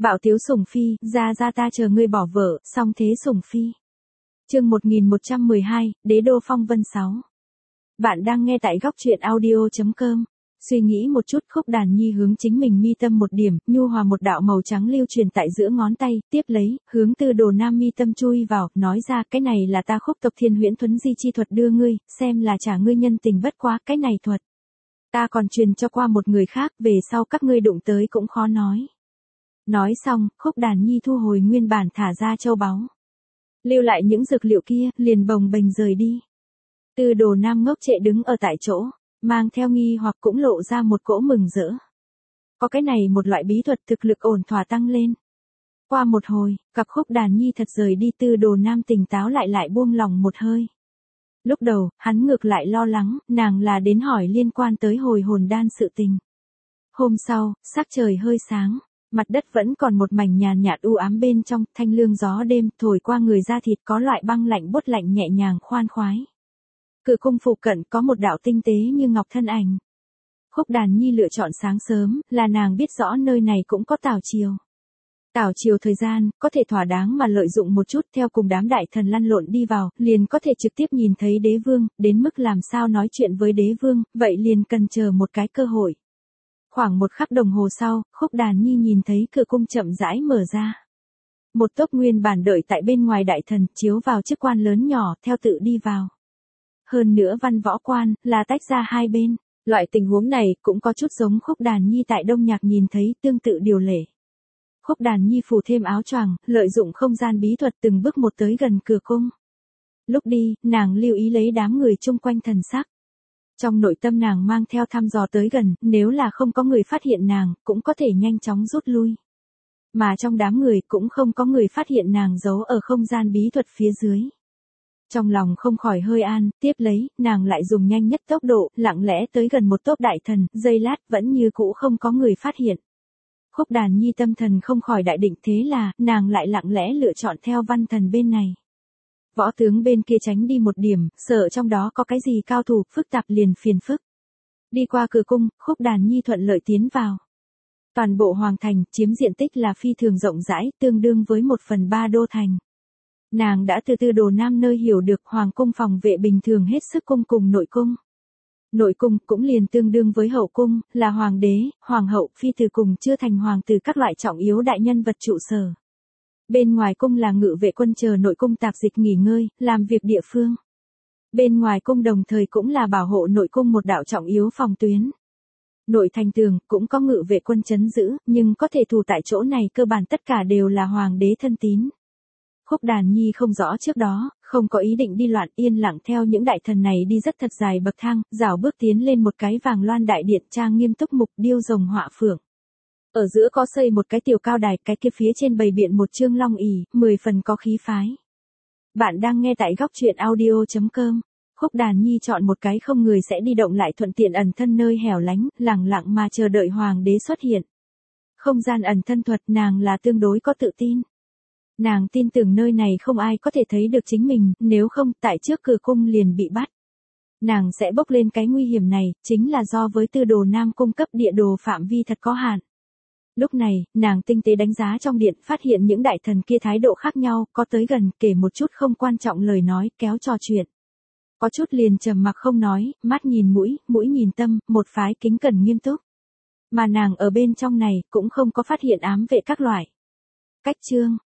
Bạo tiếu sủng phi, ra ta chờ ngươi bỏ vợ, xong thế sủng phi. Chương 1112, Đế đô phong vân 6. Bạn đang nghe tại góc truyện audio.com. Suy nghĩ một chút, Khúc Đàn Nhi hướng chính mình mi tâm một điểm, nhu hòa một đạo màu trắng lưu truyền tại giữa ngón tay, tiếp lấy, hướng Tư Đồ Nam mi tâm chui vào, nói ra, cái này là ta Khúc tộc Thiên Huyễn Thuấn Di chi thuật đưa ngươi, xem là trả ngươi nhân tình, bất quá, cái này thuật ta còn truyền cho qua một người khác, về sau các ngươi đụng tới cũng khó nói. Nói xong, Khúc Đàn Nhi thu hồi nguyên bản thả ra châu báu, lưu lại những dược liệu kia, liền bồng bềnh rời đi. Tư Đồ Nam ngốc trệ đứng ở tại chỗ, mang theo nghi hoặc cũng lộ ra một cỗ mừng rỡ. Có cái này một loại bí thuật, thực lực ổn thỏa tăng lên. Qua một hồi, cặp Khúc Đàn Nhi thật rời đi, Tư Đồ Nam tỉnh táo lại buông lòng một hơi. Lúc đầu, hắn ngược lại lo lắng, nàng là đến hỏi liên quan tới hồi hồn đan sự tình. Hôm sau, sắc trời hơi sáng, mặt đất vẫn còn một mảnh nhàn nhạt u ám, bên trong, thanh lương gió đêm thổi qua người da thịt, có loại băng lạnh buốt lạnh nhẹ nhàng khoan khoái. Cửa cung phụ cận có một đạo tinh tế như ngọc thân ảnh. Khúc Đàn Nhi lựa chọn sáng sớm, là nàng biết rõ nơi này cũng có tảo chiều. Tảo chiều thời gian, có thể thỏa đáng mà lợi dụng một chút, theo cùng đám đại thần lăn lộn đi vào, liền có thể trực tiếp nhìn thấy đế vương, đến mức làm sao nói chuyện với đế vương, vậy liền cần chờ một cái cơ hội. Khoảng một khắc đồng hồ sau, Khúc Đàn Nhi nhìn thấy cửa cung chậm rãi mở ra. Một tốp nguyên bản đợi tại bên ngoài đại thần, chiếu vào chức quan lớn nhỏ, theo tự đi vào. Hơn nữa văn võ quan, là tách ra hai bên. Loại tình huống này, cũng có chút giống Khúc Đàn Nhi tại Đông Nhạc nhìn thấy, tương tự điều lệ. Khúc Đàn Nhi phủ thêm áo choàng, lợi dụng không gian bí thuật từng bước một tới gần cửa cung. Lúc đi, nàng lưu ý lấy đám người chung quanh thần sắc. Trong nội tâm nàng mang theo thăm dò tới gần, nếu là không có người phát hiện nàng, cũng có thể nhanh chóng rút lui. Mà trong đám người cũng không có người phát hiện nàng giấu ở không gian bí thuật phía dưới. Trong lòng không khỏi hơi an, tiếp lấy, nàng lại dùng nhanh nhất tốc độ, lặng lẽ tới gần một tốp đại thần, giây lát vẫn như cũ không có người phát hiện. Khúc Đàn Nhi tâm thần không khỏi đại định, thế là, nàng lại lặng lẽ lựa chọn theo văn thần bên này. Võ tướng bên kia tránh đi một điểm, sợ trong đó có cái gì cao thủ, phức tạp liền phiền phức. Đi qua cửa cung, Khúc Đàn Nhi thuận lợi tiến vào. Toàn bộ hoàng thành, chiếm diện tích là phi thường rộng rãi, tương đương với 1/3 đô thành. Nàng đã từ Tư Đồ Nam nơi hiểu được hoàng cung phòng vệ bình thường hết sức cung cùng nội cung. Nội cung cũng liền tương đương với hậu cung, là hoàng đế, hoàng hậu, phi tử cùng chưa thành hoàng tử các loại trọng yếu đại nhân vật trụ sở. Bên ngoài cung là ngự vệ quân chờ nội cung tạp dịch nghỉ ngơi, làm việc địa phương. Bên ngoài cung đồng thời cũng là bảo hộ nội cung một đạo trọng yếu phòng tuyến. Nội thành tường cũng có ngự vệ quân trấn giữ, nhưng có thể thủ tại chỗ này cơ bản tất cả đều là hoàng đế thân tín. Khúc Đàn Nhi không rõ trước đó, không có ý định đi loạn, yên lặng theo những đại thần này đi rất thật dài bậc thang, rảo bước tiến lên một cái vàng loan đại điện, trang nghiêm túc mục, điêu rồng họa phượng. Ở giữa có xây một cái tiểu cao đài, cái kia phía trên bày biện một chương long ỷ, 10 phần có khí phái. Bạn đang nghe tại góc truyện audio.com. Khúc Đàn Nhi chọn một cái không người sẽ đi động lại thuận tiện ẩn thân nơi hẻo lánh, lặng lặng mà chờ đợi hoàng đế xuất hiện. Không gian ẩn thân thuật, nàng là tương đối có tự tin. Nàng tin tưởng nơi này không ai có thể thấy được chính mình, nếu không, tại trước cửa cung liền bị bắt. Nàng sẽ bốc lên cái nguy hiểm này, chính là do với Tư Đồ Nam cung cấp địa đồ phạm vi thật có hạn. Lúc này, nàng tinh tế đánh giá trong điện, phát hiện những đại thần kia thái độ khác nhau, có tới gần, kể một chút không quan trọng lời nói, kéo trò chuyện. Có chút liền trầm mặc không nói, mắt nhìn mũi, mũi nhìn tâm, một phái kính cẩn nghiêm túc. Mà nàng ở bên trong này, cũng không có phát hiện ám vệ các loại. Cách chương,